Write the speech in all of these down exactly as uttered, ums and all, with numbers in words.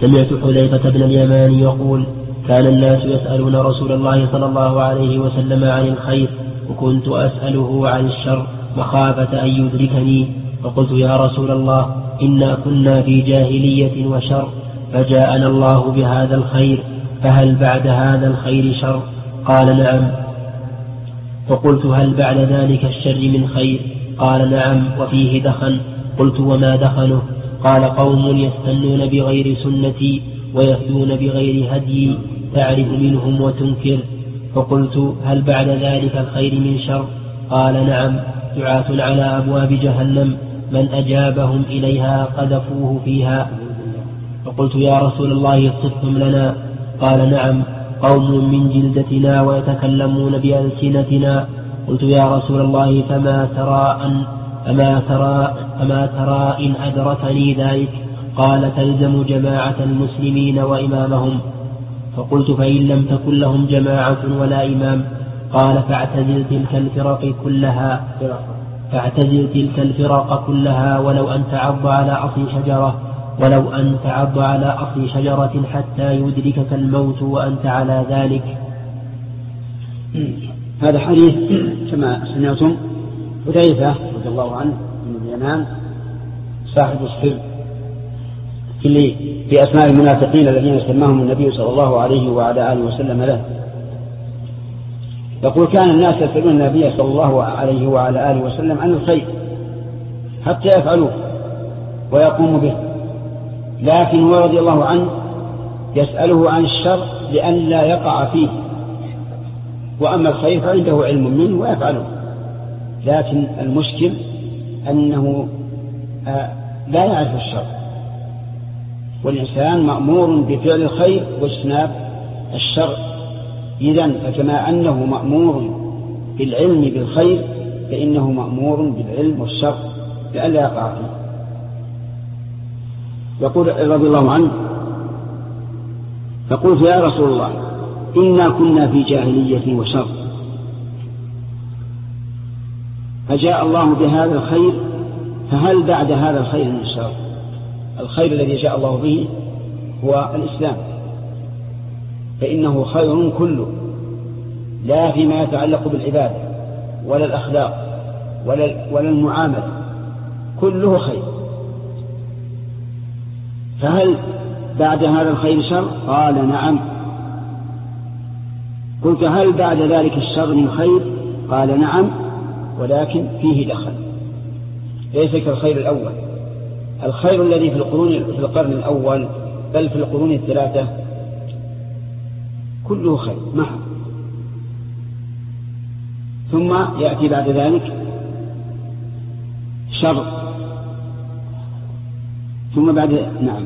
سمعت حذيفة بن اليمان يقول كان الناس يسألون رسول الله صلى الله عليه وسلم عن الخير وكنت أسأله عن الشر مخافة أن يدركني، فقلت يا رسول الله إنا كنا في جاهلية وشر فجاءنا الله بهذا الخير فهل بعد هذا الخير شر؟ قال نعم. فقلت هل بعد ذلك الشر من خير؟ قال نعم وفيه دخن. قلت وما دخنه؟ قال قوم يستنون بغير سنتي ويهدون بغير هدي تعرف منهم وتنكر. فقلت هل بعد ذلك الخير من شر؟ قال نعم دعاة على أبواب جهنم من أجابهم إليها قذفوه فيها. فقلت يا رسول الله صفهم لنا. قال نعم قوم من جلدتنا ويتكلمون بألسنتنا. قلت يا رسول الله فما ترى أن أما ترى, أما ترى إن أدركني ذلك؟ قال تلزم جماعة المسلمين وإمامهم. فقلت فإن لم تكن لهم جماعة ولا إمام؟ قال فاعتزل تلك الفرق كلها فاعتزل تلك الفرق كلها ولو أن تعض على أصل شجرة ولو أن تعض على أصل شجرة حتى يدركك الموت وأنت على ذلك. هذا حديث كما سمعتم حذيفة رضي الله عنه من اليمان صاحب السر اللي في أسماء المنافقين الذين سماهم النبي صلى الله عليه وعلى آله وسلم له، يقول كان الناس يسألون النبي صلى الله عليه وعلى آله وسلم عن الخير حتى يفعلوه ويقوموا به، لكن هو رضي الله عنه يسأله عن الشر لأن لا يقع فيه، وأما الخير فعنده علم منه ويفعله. لكن المشكل أنه لا يعرف الشر، والإنسان مأمور بفعل الخير واجتناب الشر. إذن فكما أنه مأمور بالعلم بالخير فإنه مأمور بالعلم والشر لئلا يقع فيه. يقول رضي الله عنه فقلت يا رسول الله إنا كنا في جاهلية وشر فجاء الله بهذا الخير فهل بعد هذا الخير من شر؟ الخير الذي جاء الله به هو الإسلام، فإنه خير كله، لا فيما يتعلق بالعبادة ولا الأخلاق ولا, ولا المعاملة، كله خير. فهل بعد هذا الخير شر؟ قال نعم. قلت هل بعد ذلك الشر من خير؟ قال نعم ولكن فيه دخل، ليس كالخير الأول. الخير الذي في القرون في القرن الأول بل في القرون الثلاثة كله خير معه، ثم يأتي بعد ذلك شر، ثم بعد نعم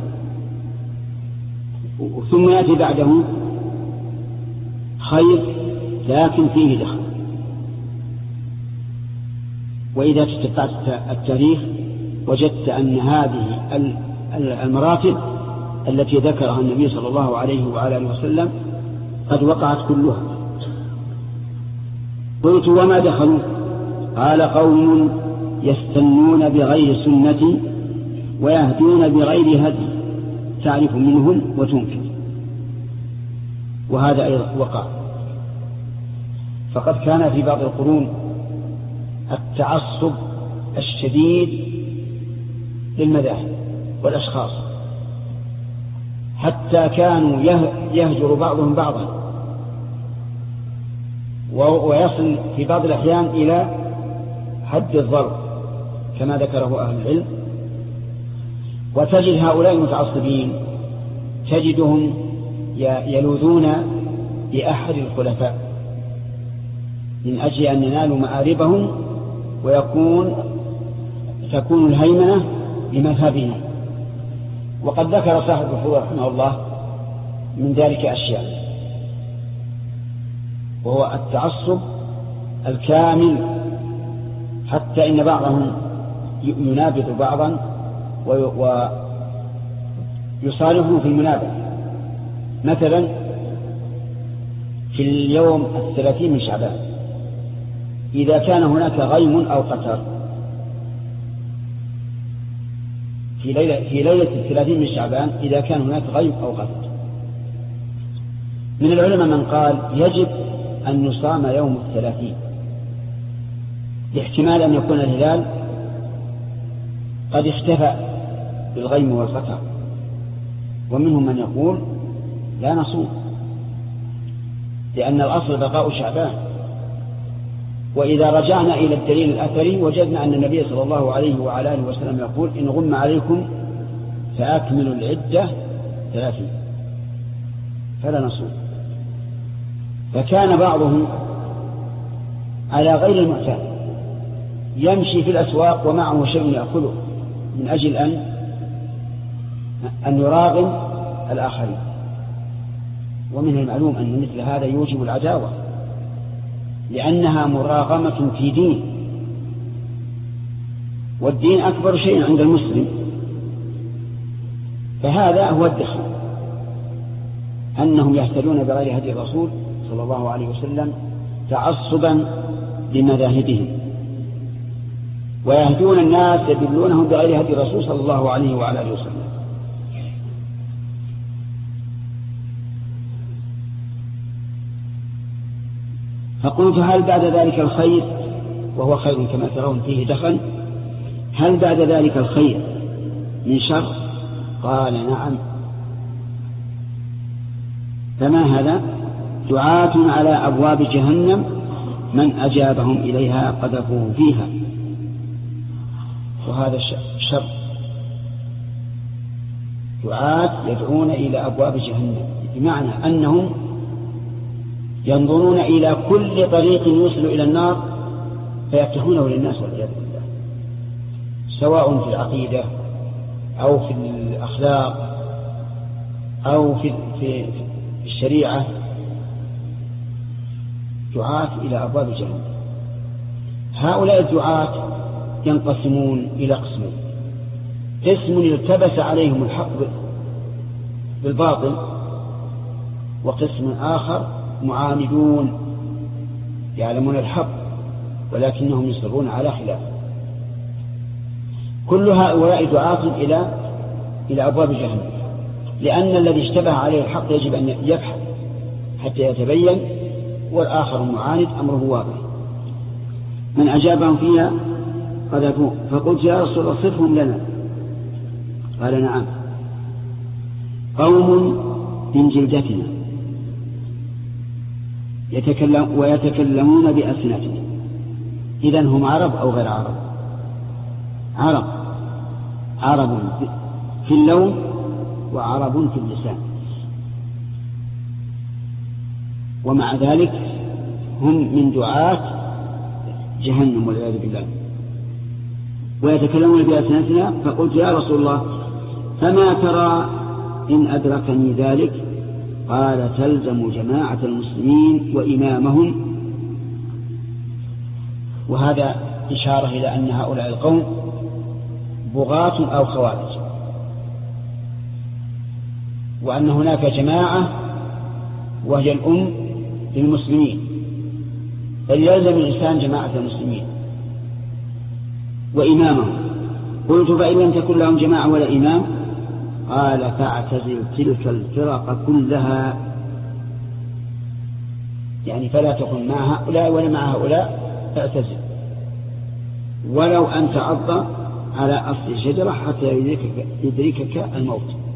ثم يأتي بعده خير لكن فيه دخل. وإذا تتبعت التاريخ وجدت أن هذه المراتب التي ذكرها النبي صلى الله عليه وعلى آله وسلم قد وقعت كلها. قلت وما دخلوا؟ قال قوم يستنون بغير سنتي ويهدون بغير هدي تعرف منهم وتنكر. وهذا أيضا وقع. فقد كان في بعض القرون التعصب الشديد للمذاهب والأشخاص، حتى كانوا يهجر بعضهم بعضا، ويصل في بعض الأحيان إلى حد الضرب كما ذكره أهل العلم. وتجد هؤلاء المتعصبين تجدهم يلوذون بأحد الخلفاء من أجل أن ينالوا مآربهم ويكون تكون الهيمنة بمذهبهم. وقد ذكر صاحب الفروع رحمه الله من ذلك أشياء، وهو التعصب الكامل، حتى إن بعضهم ينابذ بعضا ويصالحه في المنابذ. مثلا في اليوم الثلاثين من شعبان إذا كان هناك غيم أو قتر في ليلة, في ليلة الثلاثين من شعبان إذا كان هناك غيب أو غفلة. من العلماء من قال يجب أن يصام يوم الثلاثين لاحتمال أن يكون الهلال قد اختفى بالغيم والغفر، ومنهم من يقول لا نصوم لأن الأصل بقاء شعبان. وإذا رجعنا إلى الدليل الأثري وجدنا أن النبي صلى الله عليه وعلى آله وسلم يقول إن غم عليكم فأكملوا العدة ثلاثين فلا نصوم. فكان بعضهم على غير المعتاد يمشي في الأسواق ومعه شيء يأكله من أجل أن أن يراغم الآخرين، ومن المعلوم أن مثل هذا يوجب العداوة لأنها مراغمة في دين، والدين أكبر شيء عند المسلم، فهذا هو الدخل أنهم يهتدون بغير هدي الرسول صلى الله عليه وسلم تعصبا لمذاهبهم، ويهدون الناس يدلونهم بغير هدي الرسول صلى الله عليه وعلى آله وسلم. فقلت هل بعد ذلك الخير، وهو خير كما ترون فيه دخل، هل بعد ذلك الخير من شر؟ قال نعم. فما هذا؟ دعاة على أبواب جهنم من أجابهم إليها قذفوه فيها، وهذا شر. دعاة يدعون إلى أبواب جهنم بمعنى أنهم ينظرون إلى كل طريق يوصل إلى النار فيفتحونه للناس والعياذ بالله، سواء في العقيدة أو في الأخلاق أو في في الشريعة. دعاة إلى أبواب جهنم. هؤلاء الدعاة ينقسمون إلى قسمين: قسم التبس عليهم الحق بالباطل، وقسم آخر معاندون يعلمون الحق ولكنهم يصرون على خلافه. كل هؤلاء دعاة إلى إلى أبواب جهنم، لأن الذي اشتبه عليه الحق يجب أن يبحث حتى يتبين، والآخر المعاند أمره واضح. من أجابهم فيها قذفوه. فقلت يا رسول الله صفهم لنا. قال نعم: قوم من جلدتنا يتكلم ويتكلمون بألسنتنا. إذن هم عرب أو غير عرب؟ عرب، عرب في اللون وعرب في اللسان، ومع ذلك هم من دعاة جهنم والعياذ بالله، ويتكلمون بألسنتنا. فقلت يا رسول الله فما ترى إن أدركني ذلك؟ قال: تلزم جماعة المسلمين وإمامهم. وهذا إشارة إلى أن هؤلاء القوم بغاة أو خوارج، وأن هناك جماعة وهي الأم للمسلمين، بل يلزم الإنسان جماعة المسلمين وإمامهم. قلت: فإن لم تكن لهم جماعة ولا إمام؟ قال: فاعتزل تلك الفرق كلها، يعني فلا تكن مع هؤلاء ولا مع هؤلاء، فاعتزل، ولو أن تعض على أصل الشجرة حتى يدركك, يدركك الموت.